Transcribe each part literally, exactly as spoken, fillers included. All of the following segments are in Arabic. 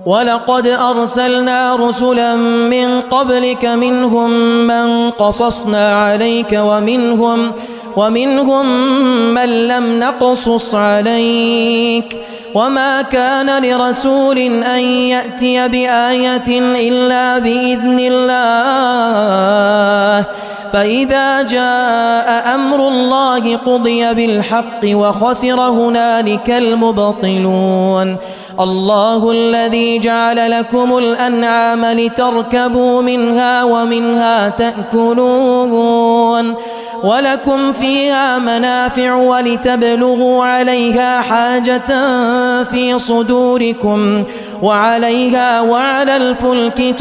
ولقد أرسلنا رسلا من قبلك منهم من قصصنا عليك ومنهم, ومنهم من لم نقصص عليك وما كان لرسول أن يأتي بآية إلا بإذن الله فإذا جاء أمر الله قضي بالحق وخسر هنالك المبطلون الله الذي جعل لكم الأنعام لتركبوا منها ومنها تأكلون ولكم فيها منافع ولتبلغوا عليها حاجة في صدوركم وعليها وعلى الفلك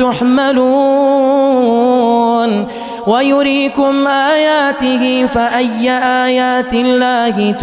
تحملون ويريكم آياته فأي آيات الله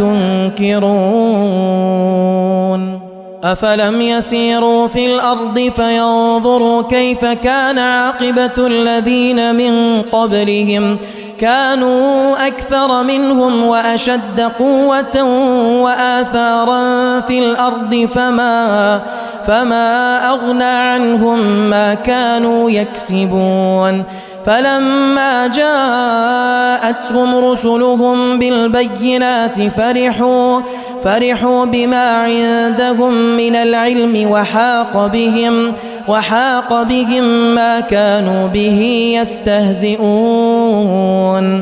تنكرون أفلم يسيروا في الأرض فينظروا كيف كان عاقبة الذين من قبلهم كانوا أكثر منهم وأشد قوة وآثارا في الأرض فما, فما أغنى عنهم ما كانوا يكسبون فلما جاءتهم رسلهم بالبينات فرحوا, فرحوا بما عندهم من العلم وحاق بهم, وحاق بهم ما كانوا به يستهزئون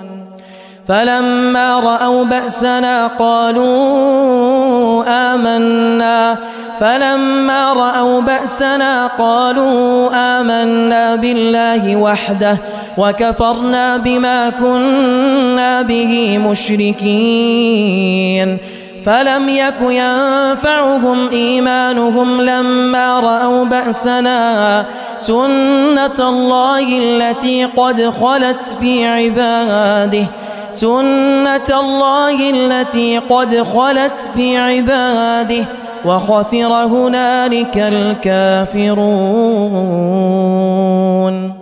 فلما رأوا بأسنا قالوا آمنا فلما رأوا بأسنا قالوا آمنا بالله وحده وكفرنا بما كنا به مشركين فلم يك ينفعهم إيمانهم لما رأوا بأسنا سنة الله التي قد خلت في عباده سنة الله التي قد خلت في عباده وخسر هنالك الكافرون.